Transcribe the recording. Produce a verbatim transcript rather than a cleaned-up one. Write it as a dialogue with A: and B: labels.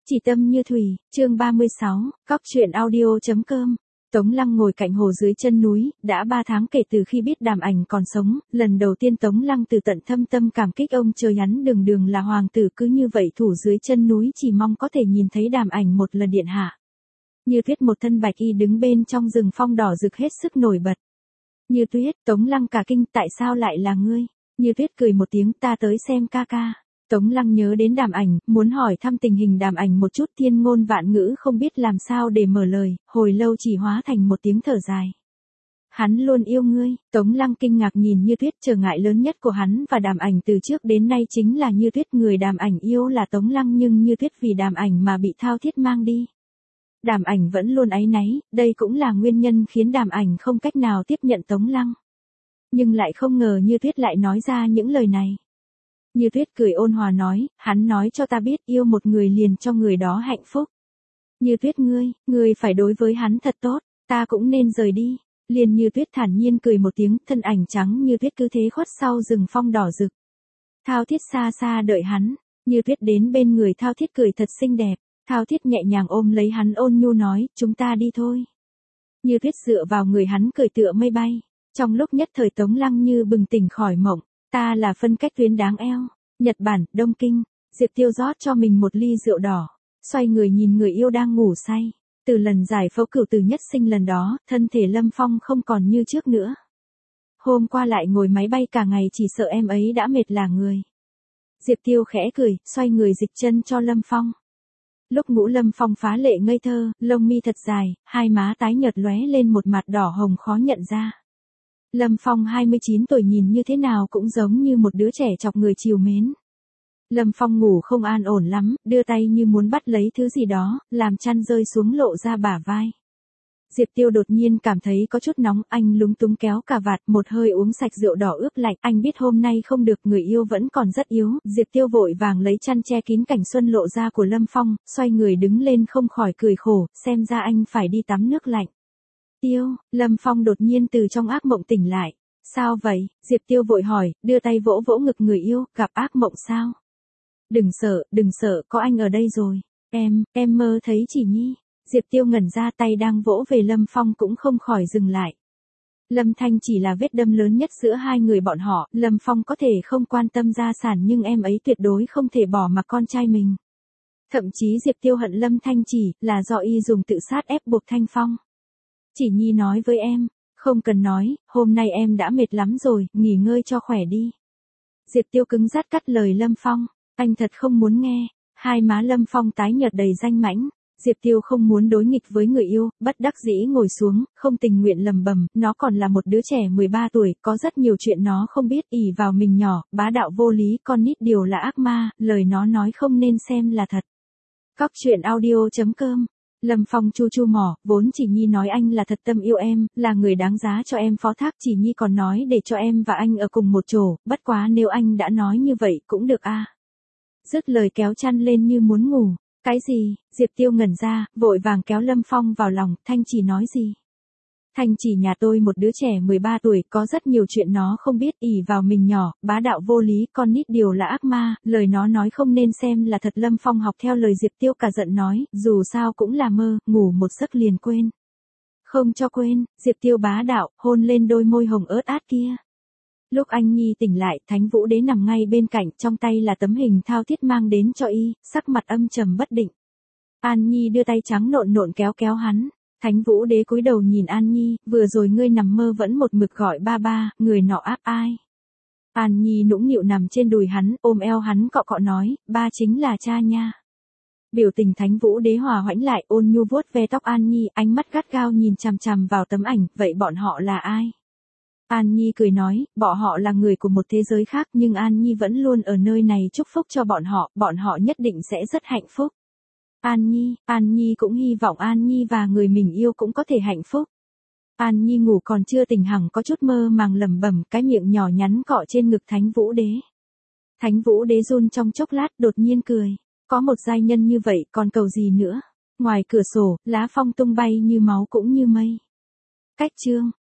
A: Chỉ tâm như thủy, chương ba mươi sáu, cóc truyện audio.com. Tống Lăng ngồi cạnh hồ dưới chân núi, đã ba tháng kể từ khi biết Đàm Ảnh còn sống, lần đầu tiên Tống Lăng từ tận thâm tâm cảm kích ông trời hắn đường đường là hoàng tử cứ như vậy thủ dưới chân núi chỉ mong có thể nhìn thấy Đàm Ảnh một lần điện hạ. Như Tuyết một thân bạch y đứng bên trong rừng phong đỏ rực hết sức nổi bật. Như Tuyết, Tống Lăng cả kinh, tại sao lại là ngươi? Như Tuyết cười một tiếng, ta tới xem ca ca. Tống Lăng nhớ đến Đàm Ảnh, muốn hỏi thăm tình hình Đàm Ảnh một chút, thiên ngôn vạn ngữ không biết làm sao để mở lời, hồi lâu chỉ hóa thành một tiếng thở dài. Hắn luôn yêu ngươi. Tống Lăng kinh ngạc nhìn Như Tuyết, trở ngại lớn nhất của hắn và Đàm Ảnh từ trước đến nay chính là Như Tuyết, người Đàm Ảnh yêu là Tống Lăng nhưng Như Tuyết vì Đàm Ảnh mà bị thao thiết mang đi. Đàm Ảnh vẫn luôn áy náy, đây cũng là nguyên nhân khiến Đàm Ảnh không cách nào tiếp nhận Tống Lăng. Nhưng lại không ngờ Như Tuyết lại nói ra những lời này. Như Tuyết cười ôn hòa nói, hắn nói cho ta biết yêu một người liền cho người đó hạnh phúc. Như Tuyết ngươi, ngươi phải đối với hắn thật tốt, ta cũng nên rời đi. Liền Như Tuyết thản nhiên cười một tiếng, thân ảnh trắng Như Tuyết cứ thế khuất sau rừng phong đỏ rực. Thao Thiết xa xa đợi hắn, Như Tuyết đến bên người Thao Thiết cười thật xinh đẹp, Thao Thiết nhẹ nhàng ôm lấy hắn ôn nhu nói, chúng ta đi thôi. Như Tuyết dựa vào người hắn cười tựa mây bay, trong lúc nhất thời Tống Lăng như bừng tỉnh khỏi mộng. Ta là phân cách tuyến đáng eo. Nhật Bản, Đông Kinh. Diệp Tiêu rót cho mình một ly rượu đỏ, xoay người nhìn người yêu đang ngủ say. Từ lần giải phẫu cửu tử nhất sinh lần đó, thân thể Lâm Phong không còn như trước nữa. Hôm qua lại ngồi máy bay cả ngày, chỉ sợ em ấy đã mệt là người. Diệp Tiêu khẽ cười, xoay người dịch chân cho Lâm Phong. Lúc ngủ Lâm Phong phá lệ ngây thơ, lông mi thật dài, hai má tái nhợt lóe lên một mặt đỏ hồng khó nhận ra. Lâm Phong hai mươi chín tuổi nhìn như thế nào cũng giống như một đứa trẻ chọc người trìu mến. Lâm Phong ngủ không an ổn lắm, đưa tay như muốn bắt lấy thứ gì đó, làm chăn rơi xuống lộ ra bả vai. Diệp Tiêu đột nhiên cảm thấy có chút nóng, anh lúng túng kéo cà vạt, một hơi uống sạch rượu đỏ ướp lạnh, anh biết hôm nay không được, người yêu vẫn còn rất yếu. Diệp Tiêu vội vàng lấy chăn che kín cảnh xuân lộ ra của Lâm Phong, xoay người đứng lên không khỏi cười khổ, xem ra anh phải đi tắm nước lạnh. Tiêu, Lâm Phong đột nhiên từ trong ác mộng tỉnh lại. Sao vậy? Diệp Tiêu vội hỏi, đưa tay vỗ vỗ ngực người yêu, gặp ác mộng sao? Đừng sợ, đừng sợ, có anh ở đây rồi. Em, em mơ thấy Chỉ Nhi. Diệp Tiêu ngẩn ra, tay đang vỗ về Lâm Phong cũng không khỏi dừng lại. Lâm Thanh chỉ là vết đâm lớn nhất giữa hai người bọn họ, Lâm Phong có thể không quan tâm gia sản nhưng em ấy tuyệt đối không thể bỏ mặc con trai mình. Thậm chí Diệp Tiêu hận Lâm Thanh chỉ là do y dùng tự sát ép buộc Thanh Phong. Chỉ Nhi nói với em, không cần nói, hôm nay em đã mệt lắm rồi, nghỉ ngơi cho khỏe đi. Diệp Tiêu cứng rát cắt lời Lâm Phong, anh thật không muốn nghe. Hai má Lâm Phong tái nhợt đầy danh mãnh. Diệp Tiêu không muốn đối nghịch với người yêu, bất đắc dĩ ngồi xuống, không tình nguyện lầm bầm, nó còn là một đứa trẻ mười ba tuổi, có rất nhiều chuyện nó không biết, ỷ vào mình nhỏ, bá đạo vô lý, con nít điều là ác ma, lời nó nói không nên xem là thật. Cóc truyện audio.com. Lâm Phong chu chu mỏ, vốn Chỉ Nhi nói anh là thật tâm yêu em, là người đáng giá cho em phó thác, Chỉ Nhi còn nói để cho em và anh ở cùng một chỗ, bất quá nếu anh đã nói như vậy cũng được a. À. Dứt lời kéo chăn lên như muốn ngủ. Cái gì? Diệp Tiêu ngẩn ra, vội vàng kéo Lâm Phong vào lòng, Thanh Chỉ nói gì? Thanh Chỉ nhà tôi một đứa trẻ mười ba tuổi, có rất nhiều chuyện nó không biết, ỷ vào mình nhỏ, bá đạo vô lý, con nít điều là ác ma, lời nó nói không nên xem là thật. Lâm Phong học theo lời Diệp Tiêu cả giận nói, dù sao cũng là mơ, ngủ một giấc liền quên. Không cho quên, Diệp Tiêu bá đạo, hôn lên đôi môi hồng ớt át kia. Lúc anh Nhi tỉnh lại, Thánh Vũ Đế nằm ngay bên cạnh, trong tay là tấm hình Thao Thiết mang đến cho y, sắc mặt âm trầm bất định. An Nhi đưa tay trắng nộn nộn kéo kéo hắn. Thánh Vũ Đế cúi đầu nhìn An Nhi, vừa rồi ngươi nằm mơ vẫn một mực gọi ba ba, người nọ áp ai? An Nhi nũng nịu nằm trên đùi hắn, ôm eo hắn cọ cọ nói, ba chính là cha nha. Biểu tình Thánh Vũ Đế hòa hoãn lại, ôn nhu vuốt ve tóc An Nhi, ánh mắt gắt gao nhìn chằm chằm vào tấm ảnh, vậy bọn họ là ai? An Nhi cười nói, bọn họ là người của một thế giới khác nhưng An Nhi vẫn luôn ở nơi này chúc phúc cho bọn họ, bọn họ nhất định sẽ rất hạnh phúc. An Nhi, An Nhi cũng hy vọng An Nhi và người mình yêu cũng có thể hạnh phúc. An Nhi ngủ còn chưa tỉnh hẳn có chút mơ màng lẩm bẩm, cái miệng nhỏ nhắn cọ trên ngực Thánh Vũ Đế. Thánh Vũ Đế run trong chốc lát đột nhiên cười, có một giai nhân như vậy còn cầu gì nữa. Ngoài cửa sổ, lá phong tung bay như máu cũng như mây. Cách chương